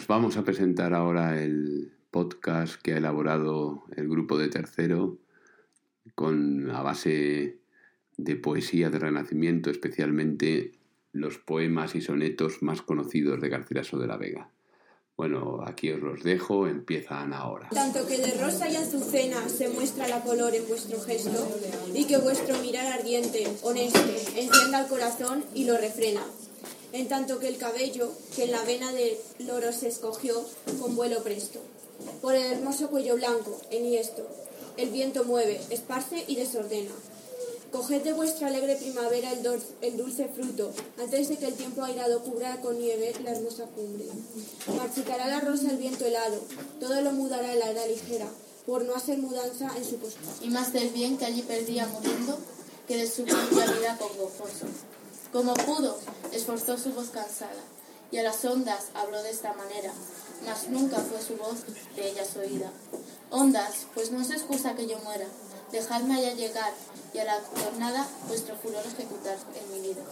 Os vamos a presentar ahora el podcast que ha elaborado el grupo de tercero con a base de poesía del Renacimiento, especialmente los poemas y sonetos más conocidos de Garcilaso de la Vega. Bueno, aquí os los dejo, empiezan ahora. Tanto que de rosa y azucena se muestra la color en vuestro gesto, y que vuestro mirar ardiente, honesto, encienda el corazón y lo refrena. En tanto que el cabello, que en la vena del loro se escogió, con vuelo presto. Por el hermoso cuello blanco, enhiesto, el viento mueve, esparce y desordena. Coged de vuestra alegre primavera el dulce fruto, antes de que el tiempo airado cubra con nieve la hermosa cumbre. Marchitará la rosa el viento helado, todo lo mudará el ala ligera, por no hacer mudanza en su postura. Y más del bien que allí perdía muriendo, que de su propia vida con gozoso. Como pudo, esforzó su voz cansada, y a las ondas habló de esta manera, mas nunca fue su voz de ellas oída. Ondas, pues no es excusa que yo muera, dejadme allá llegar, y a la tornada vuestro furor ejecutar en mi vida.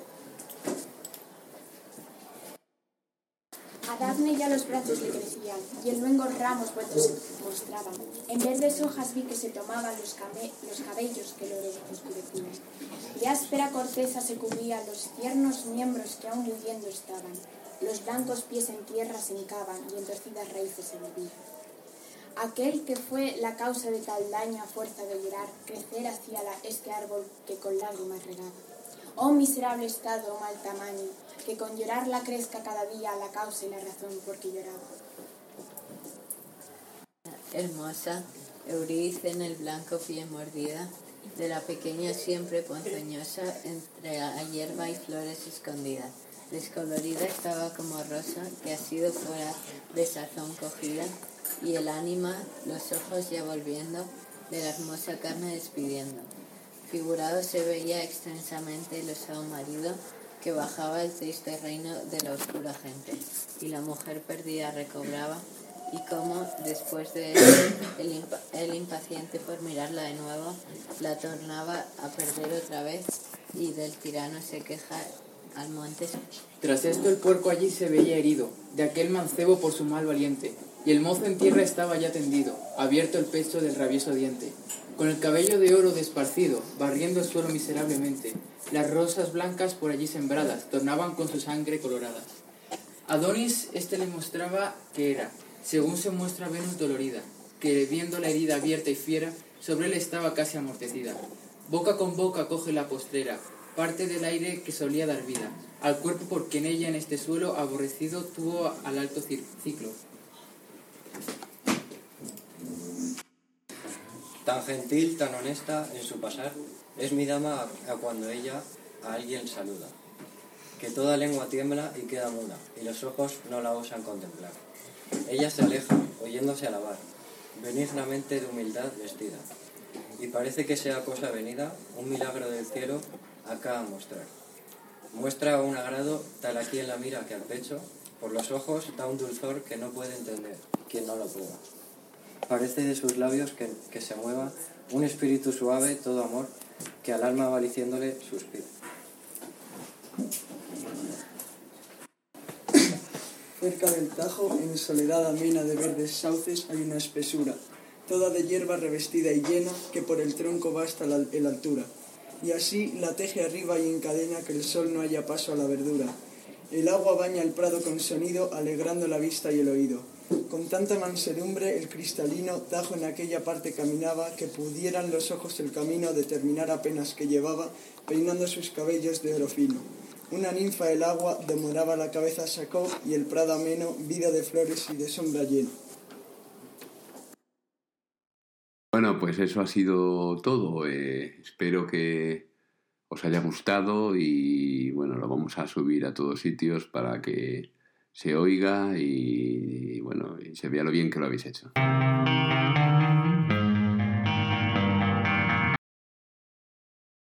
A Dafne ya los brazos le crecían, y en luengos ramos vueltos se mostraban. En verdes hojas vi que se tomaban los cabellos que lo oscurecían. De áspera corteza se cubrían los tiernos miembros que aún viviendo estaban. Los blancos pies en tierra se hincaban, y en torcidas raíces se movían. Aquel que fue la causa de tal daño a fuerza de llorar, crecer hacia este árbol que con lágrimas regaba. Oh miserable estado, oh mal tamaño, que con llorarla crezca cada día la causa y la razón por que lloraba. Hermosa, Euridice en el blanco pie mordida, de la pequeña siempre ponzoñosa, entre la hierba y flores escondida. Descolorida estaba como rosa, que ha sido fuera de sazón cogida, y el ánima, los ojos ya volviendo, de la hermosa carne despidiendo. Figurado se veía extensamente el osado marido, que bajaba el triste reino de la oscura gente, y la mujer perdida recobraba, y como, después de él, el impaciente por mirarla de nuevo, la tornaba a perder otra vez, y del tirano se queja al monte. Tras esto el puerco allí se veía herido, de aquel mancebo por su mal valiente, y el mozo en tierra estaba ya tendido, abierto el pecho del rabioso diente, con el cabello de oro desparcido, barriendo el suelo miserablemente. Las rosas blancas por allí sembradas tornaban con su sangre coloradas. Adonis le mostraba que era, según se muestra Venus dolorida, que viendo la herida abierta y fiera, sobre él estaba casi amortecida. Boca con boca coge la postrera, parte del aire que solía dar vida, al cuerpo porque en ella en este suelo aborrecido tuvo al alto ciclo. Tan gentil, tan honesta en su pasar, es mi dama a cuando ella a alguien saluda, que toda lengua tiembla y queda muda, y los ojos no la osan contemplar. Ella se aleja, oyéndose alabar, benignamente de humildad vestida, y parece que sea cosa venida, un milagro del cielo acá a mostrar. Muestra un agrado tal a quien la mira que al pecho, por los ojos da un dulzor que no puede entender quien no lo prueba. Parece de sus labios que se mueva un espíritu suave, todo amor, que al alma va diciéndole suspira. Cerca del Tajo, en soledad amena de verdes sauces, hay una espesura, toda de hierba revestida y llena, que por el tronco va hasta la altura. Y así la teje arriba y encadena que el sol no haya paso a la verdura. El agua baña el prado con sonido, alegrando la vista y el oído. Con tanta mansedumbre el cristalino Tajo en aquella parte caminaba, que pudieran los ojos el camino determinar apenas que llevaba, peinando sus cabellos de oro fino. Una ninfa del agua de moraba la cabeza sacó, y el prado ameno, vida de flores y de sombra lleno. Bueno, pues eso ha sido todo. Espero que os haya gustado y bueno, lo vamos a subir a todos sitios para que se oiga y bueno, y se vea lo bien que lo habéis hecho.